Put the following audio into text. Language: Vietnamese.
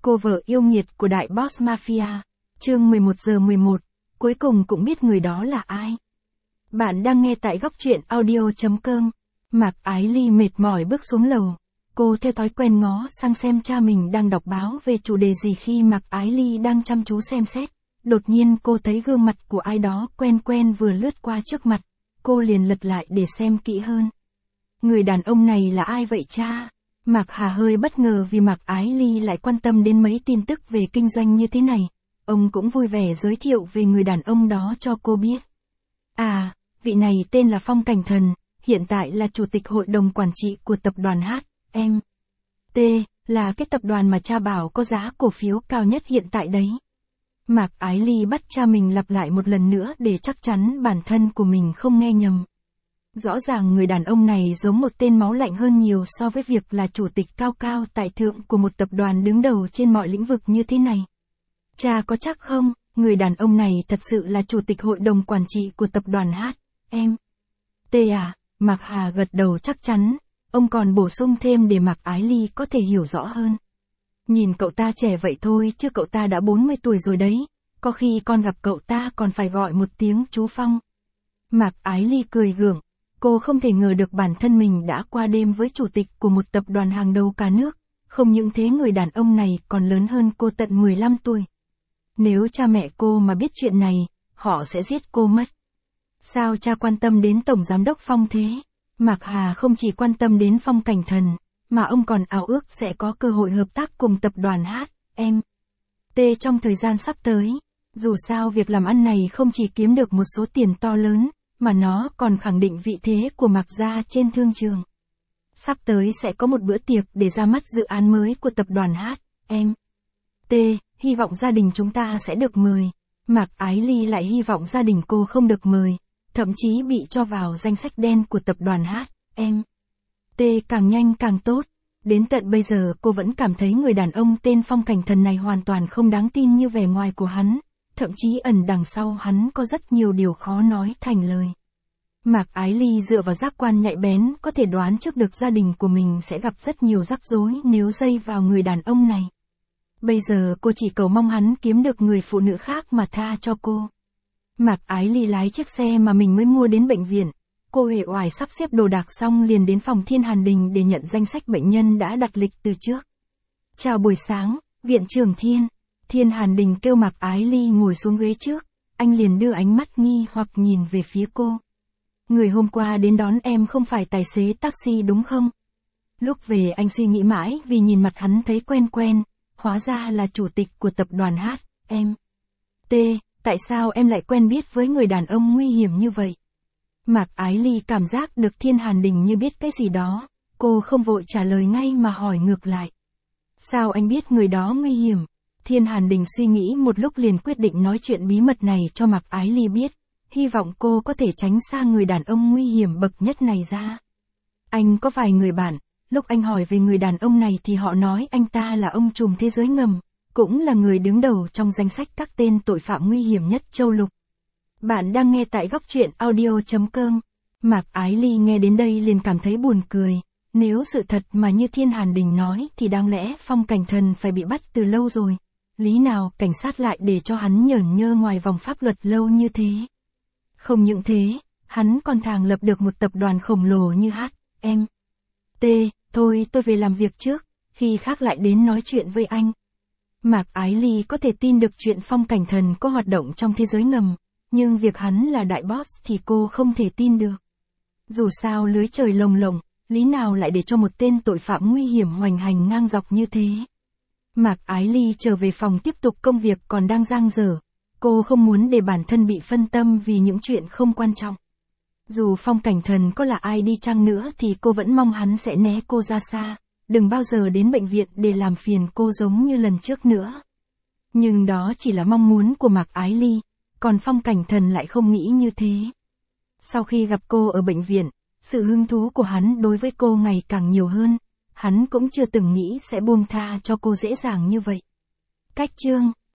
Cô vợ yêu nghiệt của đại boss mafia. Chương 11:11, cuối cùng cũng biết người đó là ai. Bạn đang nghe tại góc truyện audio.com. Mạc Ái Ly mệt mỏi bước xuống lầu. Cô theo thói quen ngó sang xem cha mình đang đọc báo về chủ đề gì. Khi Mạc Ái Ly đang chăm chú xem xét, đột nhiên cô thấy gương mặt của ai đó quen quen vừa lướt qua trước mặt. Cô liền lật lại để xem kỹ hơn. Người đàn ông này là ai vậy cha? Mạc Hà hơi bất ngờ vì Mạc Ái Ly lại quan tâm đến mấy tin tức về kinh doanh như thế này. Ông cũng vui vẻ giới thiệu về người đàn ông đó cho cô biết. À, vị này tên là Phong Cảnh Thần, hiện tại là chủ tịch hội đồng quản trị của tập đoàn HMT, là cái tập đoàn mà cha bảo có giá cổ phiếu cao nhất hiện tại đấy. Mạc Ái Ly bắt cha mình lặp lại một lần nữa để chắc chắn bản thân của mình không nghe nhầm. Rõ ràng người đàn ông này giống một tên máu lạnh hơn nhiều so với việc là chủ tịch cao cao tại thượng của một tập đoàn đứng đầu trên mọi lĩnh vực như thế này. Cha có chắc không, người đàn ông này thật sự là chủ tịch hội đồng quản trị của tập đoàn HMT à? Mạc Hà gật đầu chắc chắn, ông còn bổ sung thêm để Mạc Ái Ly có thể hiểu rõ hơn. Nhìn cậu ta trẻ vậy thôi chứ cậu ta đã 40 tuổi rồi đấy, có khi con gặp cậu ta còn phải gọi một tiếng chú Phong. Mạc Ái Ly cười gượng, cô không thể ngờ được bản thân mình đã qua đêm với chủ tịch của một tập đoàn hàng đầu cả nước, không những thế người đàn ông này còn lớn hơn cô tận 15 tuổi. Nếu cha mẹ cô mà biết chuyện này, họ sẽ giết cô mất. Sao cha quan tâm đến Tổng Giám đốc Phong thế? Mạc Hà không chỉ quan tâm đến Phong Cảnh Thần, mà ông còn ao ước sẽ có cơ hội hợp tác cùng tập đoàn HMT trong thời gian sắp tới. Dù sao việc làm ăn này không chỉ kiếm được một số tiền to lớn, mà nó còn khẳng định vị thế của Mạc gia trên thương trường. Sắp tới sẽ có một bữa tiệc để ra mắt dự án mới của tập đoàn HMT, hy vọng gia đình chúng ta sẽ được mời. Mạc Ái Ly lại hy vọng gia đình cô không được mời, thậm chí bị cho vào danh sách đen của tập đoàn HMT càng nhanh càng tốt. Đến tận bây giờ cô vẫn cảm thấy người đàn ông tên Phong Cảnh Thần này hoàn toàn không đáng tin như vẻ ngoài của hắn, thậm chí ẩn đằng sau hắn có rất nhiều điều khó nói thành lời. Mạc Ái Ly dựa vào giác quan nhạy bén có thể đoán trước được gia đình của mình sẽ gặp rất nhiều rắc rối nếu dây vào người đàn ông này. Bây giờ cô chỉ cầu mong hắn kiếm được người phụ nữ khác mà tha cho cô. Mạc Ái Ly lái chiếc xe mà mình mới mua đến bệnh viện. Cô uể oải sắp xếp đồ đạc xong liền đến phòng Thiên Hàn Đình để nhận danh sách bệnh nhân đã đặt lịch từ trước. Chào buổi sáng, viện trưởng Thiên. Thiên Hàn Đình kêu Mạc Ái Ly ngồi xuống ghế trước. Anh liền đưa ánh mắt nghi hoặc nhìn về phía cô. Người hôm qua đến đón em không phải tài xế taxi đúng không? Lúc về anh suy nghĩ mãi vì nhìn mặt hắn thấy quen quen. Hóa ra là chủ tịch của tập đoàn HMT. Tại sao em lại quen biết với người đàn ông nguy hiểm như vậy? Mạc Ái Ly cảm giác được Thiên Hàn Đình như biết cái gì đó. Cô không vội trả lời ngay mà hỏi ngược lại. Sao anh biết người đó nguy hiểm? Thiên Hàn Đình suy nghĩ một lúc liền quyết định nói chuyện bí mật này cho Mạc Ái Ly biết. Hy vọng cô có thể tránh xa người đàn ông nguy hiểm bậc nhất này ra. Anh có vài người bạn. Lúc anh hỏi về người đàn ông này thì họ nói anh ta là ông trùm thế giới ngầm, cũng là người đứng đầu trong danh sách các tên tội phạm nguy hiểm nhất châu lục. Bạn đang nghe tại góc truyện audio.com. Mạc Ái Ly nghe đến đây liền cảm thấy buồn cười. Nếu sự thật mà như Thiên Hàn Đình nói thì đáng lẽ Phong Cảnh Thần phải bị bắt từ lâu rồi. Lý nào cảnh sát lại để cho hắn nhởn nhơ ngoài vòng pháp luật lâu như thế. Không những thế, hắn còn thành lập được một tập đoàn khổng lồ như HMT. Thôi tôi về làm việc trước, khi khác lại đến nói chuyện với anh. Mạc Ái Ly có thể tin được chuyện Phong Cảnh Thần có hoạt động trong thế giới ngầm, nhưng việc hắn là đại boss thì cô không thể tin được. Dù sao lưới trời lồng lộng, lý nào lại để cho một tên tội phạm nguy hiểm hoành hành ngang dọc như thế. Mạc Ái Ly trở về phòng tiếp tục công việc còn đang dang dở. Cô không muốn để bản thân bị phân tâm vì những chuyện không quan trọng. Dù Phong Cảnh Thần có là ai đi chăng nữa thì cô vẫn mong hắn sẽ né cô ra xa, đừng bao giờ đến bệnh viện để làm phiền cô giống như lần trước nữa. Nhưng đó chỉ là mong muốn của Mạc Ái Ly, còn Phong Cảnh Thần lại không nghĩ như thế. Sau khi gặp cô ở bệnh viện, sự hứng thú của hắn đối với cô ngày càng nhiều hơn, hắn cũng chưa từng nghĩ sẽ buông tha cho cô dễ dàng như vậy. Cách chương